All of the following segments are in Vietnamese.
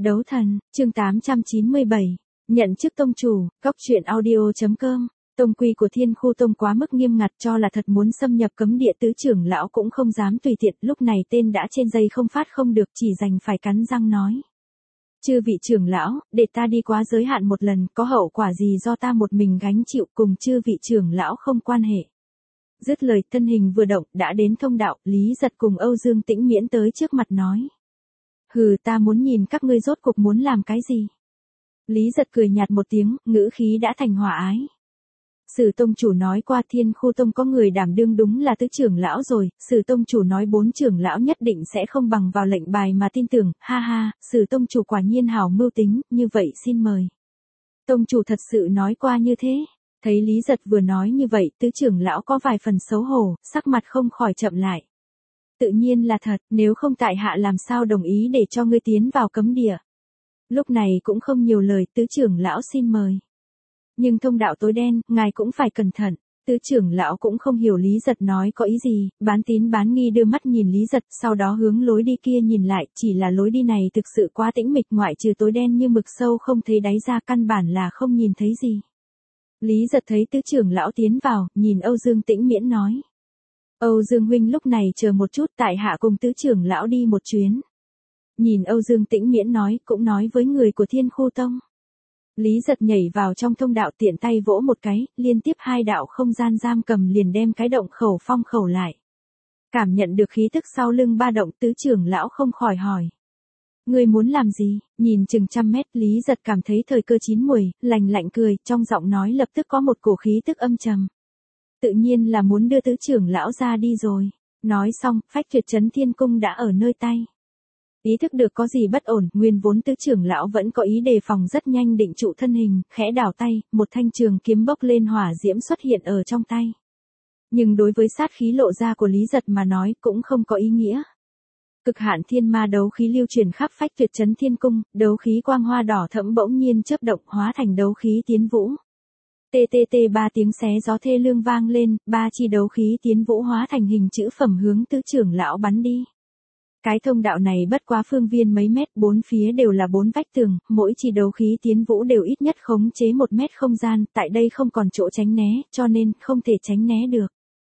Đấu thần, chương 897. Nhận chức tông chủ, góc truyện audio.com. Tông quy của Thiên Khu Tông quá mức nghiêm ngặt, cho là thật muốn xâm nhập cấm địa tứ trưởng lão cũng không dám tùy tiện. Lúc này tên đã trên dây không phát không được, chỉ đành phải cắn răng nói: Chư vị trưởng lão, để ta đi quá giới hạn một lần, có hậu quả gì do ta một mình gánh chịu, cùng chư vị trưởng lão không quan hệ. Dứt lời, thân hình vừa động, đã đến thông đạo. Lý Giật cùng Âu Dương Tĩnh Miễn tới trước mặt nói: Hừ, ta muốn nhìn các ngươi rốt cuộc muốn làm cái gì. Lý Giật cười nhạt một tiếng, ngữ khí đã thành hòa ái. Sử tông chủ nói qua Thiên Khu Tông có người đảm đương đúng là tứ trưởng lão rồi, Sử tông chủ nói 4 trưởng lão nhất định sẽ không bằng vào lệnh bài mà tin tưởng, ha ha, Sử tông chủ quả nhiên hảo mưu tính, như vậy xin mời. Tông chủ thật sự nói qua như thế. Thấy Lý Giật vừa nói như vậy, tứ trưởng lão có vài phần xấu hổ, sắc mặt không khỏi chậm lại. Tự nhiên là thật, nếu không tại hạ làm sao đồng ý để cho ngươi tiến vào cấm địa. Lúc này cũng không nhiều lời, tứ trưởng lão xin mời. Nhưng thông đạo tối đen, ngài cũng phải cẩn thận. Tứ trưởng lão cũng không hiểu Lý Giật nói có ý gì, bán tín bán nghi đưa mắt nhìn Lý Giật, sau đó hướng lối đi kia nhìn lại, chỉ là lối đi này thực sự quá tĩnh mịch, ngoại trừ tối đen như mực sâu không thấy đáy ra, căn bản là không nhìn thấy gì. Lý Giật thấy tứ trưởng lão tiến vào, nhìn Âu Dương Tĩnh Miễn nói: Âu Dương huynh lúc này chờ một chút, tại hạ cùng tứ trưởng lão đi một chuyến. Nhìn Âu Dương Tĩnh Miễn nói, cũng nói với người của Thiên Khu Tông. Lý Giật nhảy vào trong thông đạo, tiện tay vỗ một cái, liên tiếp 2 đạo không gian giam cầm liền đem cái động khẩu phong khẩu lại. Cảm nhận được khí tức sau lưng ba động, tứ trưởng lão không khỏi hỏi: Ngươi muốn làm gì? Nhìn chừng 100 mét, Lý Giật cảm thấy thời cơ chín muồi, lạnh lạnh cười, trong giọng nói lập tức có một cổ khí tức âm trầm. Tự nhiên là muốn đưa tứ trưởng lão ra đi rồi. Nói xong, phách tuyệt trấn thiên cung đã ở nơi tay. Ý thức được có gì bất ổn, nguyên vốn tứ trưởng lão vẫn có ý đề phòng, rất nhanh định trụ thân hình, khẽ đảo tay, một thanh trường kiếm bốc lên hỏa diễm xuất hiện ở trong tay. Nhưng đối với sát khí lộ ra của Lý Giật mà nói cũng không có ý nghĩa. Cực hạn thiên ma đấu khí lưu truyền khắp phách tuyệt trấn thiên cung, đấu khí quang hoa đỏ thẫm bỗng nhiên chớp động hóa thành đấu khí tiến vũ. TTT 3 tiếng xé gió thê lương vang lên, 3 chi đấu khí tiến vũ hóa thành hình chữ phẩm hướng tứ trưởng lão bắn đi. Cái thông đạo này bất quá phương viên mấy mét, 4 phía đều là 4 vách tường, mỗi chi đấu khí tiến vũ đều ít nhất khống chế 1 mét không gian, tại đây không còn chỗ tránh né, cho nên không thể tránh né được.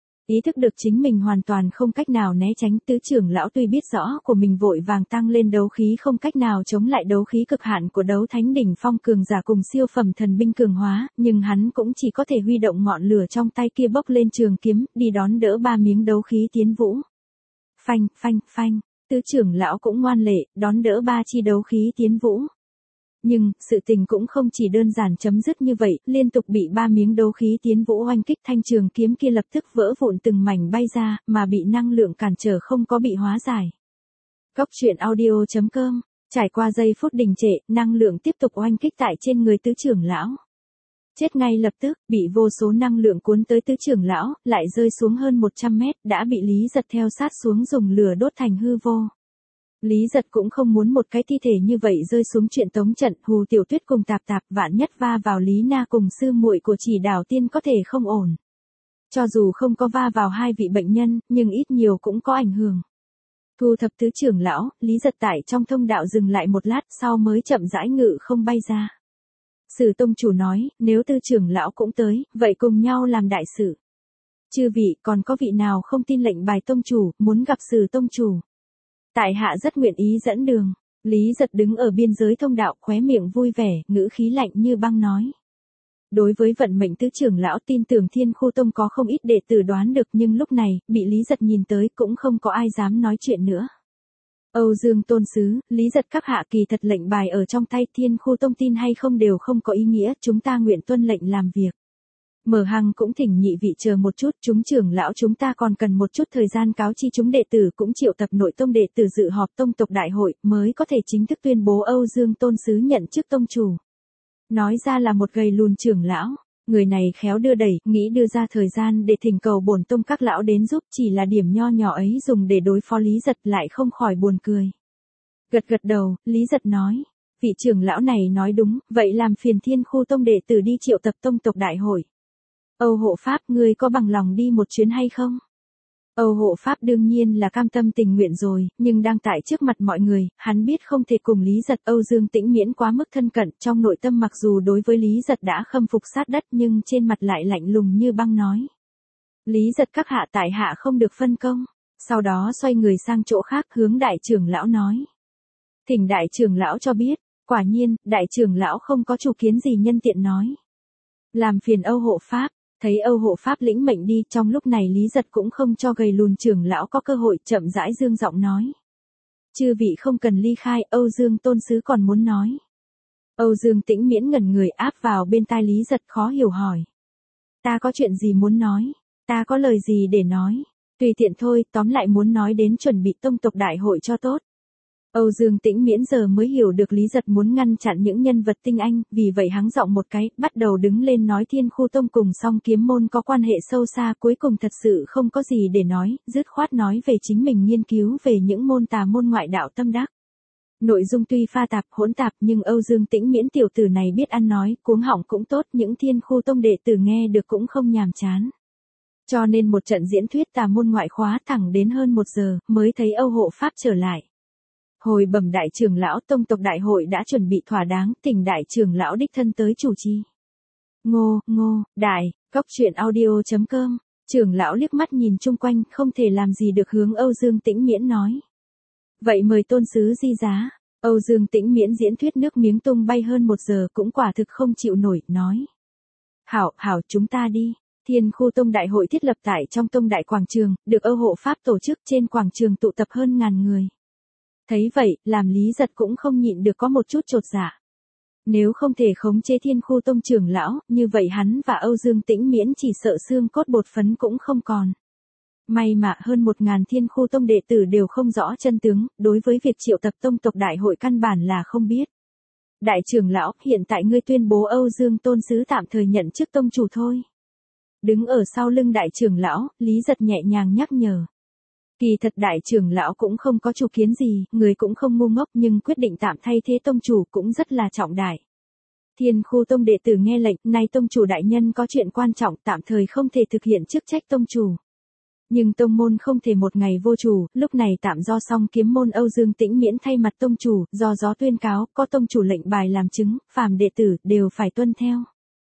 Ý thức được chính mình hoàn toàn không cách nào né tránh, tứ trưởng lão tuy biết rõ của mình vội vàng tăng lên đấu khí không cách nào chống lại đấu khí cực hạn của đấu thánh đỉnh phong cường giả cùng siêu phẩm thần binh cường hóa, nhưng hắn cũng chỉ có thể huy động ngọn lửa trong tay kia bốc lên trường kiếm, đi đón đỡ 3 miếng đấu khí tiến vũ. Phanh, phanh, phanh, tứ trưởng lão cũng ngoan lệ, đón đỡ 3 chi đấu khí tiến vũ. Nhưng, sự tình cũng không chỉ đơn giản chấm dứt như vậy, liên tục bị 3 miếng đấu khí tiến vũ oanh kích, thanh trường kiếm kia lập tức vỡ vụn từng mảnh bay ra, mà bị năng lượng cản trở không có bị hóa giải. Góc truyện audio.com, trải qua giây phút đình trệ, năng lượng tiếp tục oanh kích tại trên người tứ trưởng lão. Chết ngay lập tức, bị vô số năng lượng cuốn tới tứ trưởng lão, lại rơi xuống hơn 100 mét, đã bị Lý Giật theo sát xuống dùng lửa đốt thành hư vô. Lý Giật cũng không muốn một cái thi thể như vậy rơi xuống chuyện tống trận, Hù Tiểu Tuyết cùng Tạp Tạp vạn nhất va vào Lý Na cùng sư muội của Chỉ Đảo Tiên có thể không ổn. Cho dù không có va vào 2 vị bệnh nhân, nhưng ít nhiều cũng có ảnh hưởng. Thu thập tứ trưởng lão, Lý Giật tại trong thông đạo dừng lại một lát sau mới chậm rãi ngự không bay ra. Sử tông chủ nói, nếu tứ trưởng lão cũng tới, vậy cùng nhau làm đại sự. Chư vị, còn có vị nào không tin lệnh bài tông chủ, muốn gặp Sử tông chủ? Tại hạ rất nguyện ý dẫn đường. Lý Giật đứng ở biên giới thông đạo, khóe miệng vui vẻ, ngữ khí lạnh như băng nói. Đối với vận mệnh tứ trưởng lão, tin tưởng Thiên Khu Tông có không ít đệ tử đoán được, nhưng lúc này, bị Lý Giật nhìn tới cũng không có ai dám nói chuyện nữa. Âu Dương tôn sứ, Lý Giật các hạ, kỳ thật lệnh bài ở trong tay, Thiên Khu Tông tin hay không đều không có ý nghĩa, chúng ta nguyện tuân lệnh làm việc. Mở Hằng cũng thỉnh nhị vị chờ một chút, chúng trưởng lão chúng ta còn cần một chút thời gian cáo chi chúng đệ tử, cũng triệu tập nội tông đệ tử dự họp tông tộc đại hội, mới có thể chính thức tuyên bố Âu Dương tôn sứ nhận chức tông chủ. Nói ra là một gầy lùn trưởng lão, người này khéo đưa đẩy, nghĩ đưa ra thời gian để thỉnh cầu bổn tông các lão đến giúp, chỉ là điểm nho nhỏ ấy dùng để đối phó Lý Giật lại không khỏi buồn cười. Gật gật đầu, Lý Giật nói, vị trưởng lão này nói đúng, vậy làm phiền Thiên Khu Tông đệ tử đi triệu tập tông tộc đại hội. Âu hộ pháp, ngươi có bằng lòng đi một chuyến hay không? Âu hộ pháp đương nhiên là cam tâm tình nguyện rồi, nhưng đang tại trước mặt mọi người, hắn biết không thể cùng Lý Giật Âu Dương Tĩnh Miễn quá mức thân cận, trong nội tâm mặc dù đối với Lý Giật đã khâm phục sát đất nhưng trên mặt lại lạnh lùng như băng nói. Lý Giật các hạ tại hạ không được phân công, sau đó xoay người sang chỗ khác hướng đại trưởng lão nói. Thỉnh đại trưởng lão cho biết, quả nhiên, đại trưởng lão không có chủ kiến gì nhân tiện nói. Làm phiền Âu hộ pháp. Thấy Âu hộ pháp lĩnh mệnh đi, trong lúc này Lý Giật cũng không cho gầy lùn trưởng lão có cơ hội, chậm rãi dương giọng nói. Chư vị không cần ly khai, Âu Dương tôn sứ còn muốn nói. Âu Dương Tĩnh Miễn ngẩn người áp vào bên tai Lý Giật khó hiểu hỏi. Ta có chuyện gì muốn nói? Ta có lời gì để nói? Tùy tiện thôi, tóm lại muốn nói đến chuẩn bị tông tộc đại hội cho tốt. Âu Dương Tĩnh Miễn giờ mới hiểu được Lý Giật muốn ngăn chặn những nhân vật tinh anh, vì vậy hắng giọng một cái, bắt đầu đứng lên nói Thiên Khu Tông cùng Song Kiếm Môn có quan hệ sâu xa, cuối cùng thật sự không có gì để nói, dứt khoát nói về chính mình nghiên cứu về những môn tà môn ngoại đạo tâm đắc. Nội dung tuy pha tạp hỗn tạp nhưng Âu Dương Tĩnh Miễn tiểu tử này biết ăn nói, cuống họng cũng tốt, những Thiên Khu Tông đệ tử nghe được cũng không nhàm chán. Cho nên một trận diễn thuyết tà môn ngoại khóa thẳng đến hơn 1 giờ, mới thấy Âu hộ pháp trở lại. Hồi bẩm đại trưởng lão, tông tộc đại hội đã chuẩn bị thỏa đáng, thỉnh đại trưởng lão đích thân tới chủ trì. Ngô, đại, cóc truyện audio.com, trưởng lão liếc mắt nhìn chung quanh, không thể làm gì được hướng Âu Dương Tĩnh Miễn nói. Vậy mời tôn sứ di giá. Âu Dương Tĩnh Miễn diễn thuyết nước miếng tung bay hơn 1 giờ cũng quả thực không chịu nổi, nói. Hảo, chúng ta đi. Thiên Khu Tông đại hội thiết lập tại trong tông đại quảng trường, được Âu hộ pháp tổ chức, trên quảng trường tụ tập hơn 1000 người. Thấy vậy, làm Lý Giật cũng không nhịn được có một chút chột dạ. Nếu không thể khống chế Thiên Khu Tông trưởng lão, như vậy hắn và Âu Dương Tĩnh Miễn chỉ sợ xương cốt bột phấn cũng không còn. May mà hơn 1000 Thiên Khu Tông đệ tử đều không rõ chân tướng, đối với việc triệu tập tông tộc đại hội căn bản là không biết. Đại trưởng lão, hiện tại ngươi tuyên bố Âu Dương tôn sứ tạm thời nhận chức tông chủ thôi. Đứng ở sau lưng đại trưởng lão, Lý Giật nhẹ nhàng nhắc nhở. Kỳ thật đại trưởng lão cũng không có chủ kiến gì, người cũng không ngu ngốc nhưng quyết định tạm thay thế tông chủ cũng rất là trọng đại. Thiên Khu Tông đệ tử nghe lệnh, nay tông chủ đại nhân có chuyện quan trọng tạm thời không thể thực hiện chức trách tông chủ. Nhưng tông môn không thể một ngày vô chủ, lúc này tạm do Song Kiếm Môn Âu Dương Tĩnh Miễn thay mặt tông chủ, do gió tuyên cáo, có tông chủ lệnh bài làm chứng, phàm đệ tử đều phải tuân theo.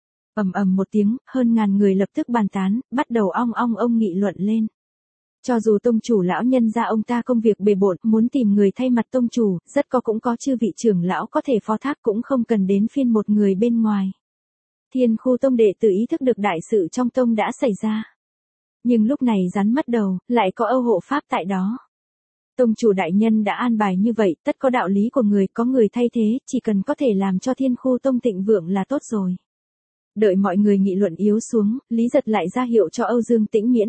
Ầm một tiếng, hơn 1000 người lập tức bàn tán, bắt đầu ong ong nghị luận lên. Cho dù tông chủ lão nhân ra ông ta công việc bề bộn, muốn tìm người thay mặt tông chủ, rất cũng có chư vị trưởng lão có thể phó thác cũng không cần đến phiên một người bên ngoài. Thiên Khu Tông đệ tử ý thức được đại sự trong tông đã xảy ra. Nhưng lúc này rắn mất đầu, lại có Âu hộ pháp tại đó. Tông chủ đại nhân đã an bài như vậy, tất có đạo lý của người, có người thay thế, chỉ cần có thể làm cho Thiên Khu Tông thịnh vượng là tốt rồi. Đợi mọi người nghị luận yếu xuống, Lý Giật lại ra hiệu cho Âu Dương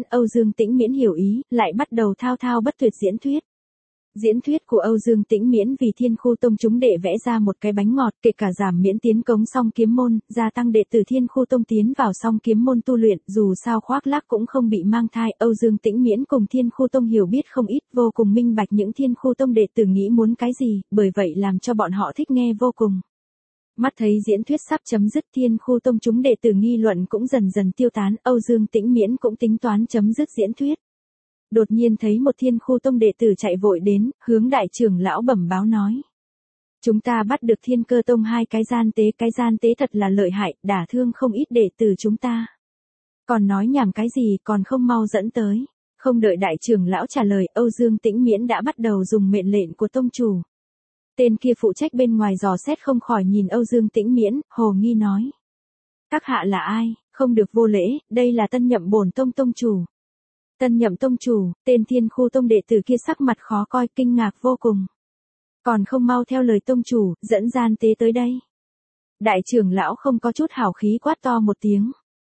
Tĩnh Miễn hiểu ý, lại bắt đầu thao thao bất tuyệt diễn thuyết. Diễn thuyết của Âu Dương Tĩnh Miễn vì Thiên Khu Tông chúng đệ vẽ ra một cái bánh ngọt, kể cả giảm miễn tiến cống Song Kiếm Môn, gia tăng đệ tử Thiên Khu Tông tiến vào Song Kiếm Môn tu luyện, dù sao khoác lác cũng không bị mang thai. Âu Dương Tĩnh Miễn cùng Thiên Khu Tông hiểu biết không ít, vô cùng minh bạch những Thiên Khu Tông đệ tử nghĩ muốn cái gì, bởi vậy làm cho bọn họ thích nghe vô cùng. Mắt thấy diễn thuyết sắp chấm dứt, Thiên Khu Tông chúng đệ tử nghi luận cũng dần dần tiêu tán, Âu Dương Tĩnh Miễn cũng tính toán chấm dứt diễn thuyết. Đột nhiên thấy một Thiên Khu Tông đệ tử chạy vội đến, hướng đại trưởng lão bẩm báo nói. Chúng ta bắt được Thiên Cơ Tông 2 cái gian tế thật là lợi hại, đả thương không ít đệ tử chúng ta. Còn nói nhảm cái gì, còn không mau dẫn tới. Không đợi đại trưởng lão trả lời, Âu Dương Tĩnh Miễn đã bắt đầu dùng mệnh lệnh của tông chủ. Tên kia phụ trách bên ngoài dò xét không khỏi nhìn Âu Dương Tĩnh Miễn, hồ nghi nói. Các hạ là ai, không được vô lễ, đây là tân nhậm bổn tông tông chủ. Tân nhậm tông chủ, tên Thiên Khu Tông đệ tử kia sắc mặt khó coi, kinh ngạc vô cùng. Còn không mau theo lời tông chủ, dẫn gian tế tới đây. Đại trưởng lão không có chút hào khí quát to một tiếng.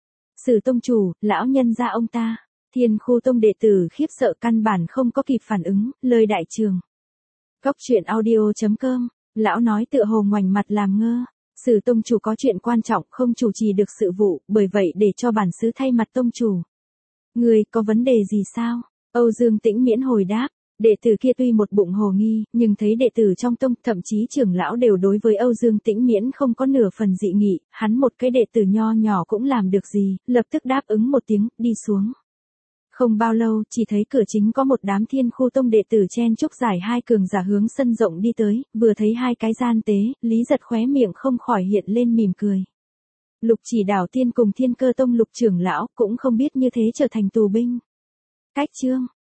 Sử tông chủ, lão nhân ra ông ta. Thiên Khu Tông đệ tử khiếp sợ căn bản không có kịp phản ứng, lời đại trường. Cóc truyện audio.com, lão nói tựa hồ ngoảnh mặt làm ngơ. Sử tông chủ có chuyện quan trọng không chủ trì được sự vụ, bởi vậy để cho bản xứ thay mặt tông chủ. Người có vấn đề gì sao? Âu Dương Tĩnh Miễn hồi đáp. Đệ tử kia tuy một bụng hồ nghi, nhưng thấy đệ tử trong tông, thậm chí trưởng lão đều đối với Âu Dương Tĩnh Miễn không có nửa phần dị nghị, hắn một cái đệ tử nho nhỏ cũng làm được gì, lập tức đáp ứng một tiếng, đi xuống. Không bao lâu, chỉ thấy cửa chính có một đám Thiên Khu Tông đệ tử chen chúc giải hai cường giả hướng sân rộng đi tới, vừa thấy hai cái gian tế, Lý Giật khóe miệng không khỏi hiện lên mỉm cười. Lục Chỉ Đảo Tiên cùng Thiên Cơ Tông Lục trưởng lão cũng không biết như thế trở thành tù binh. Cách chương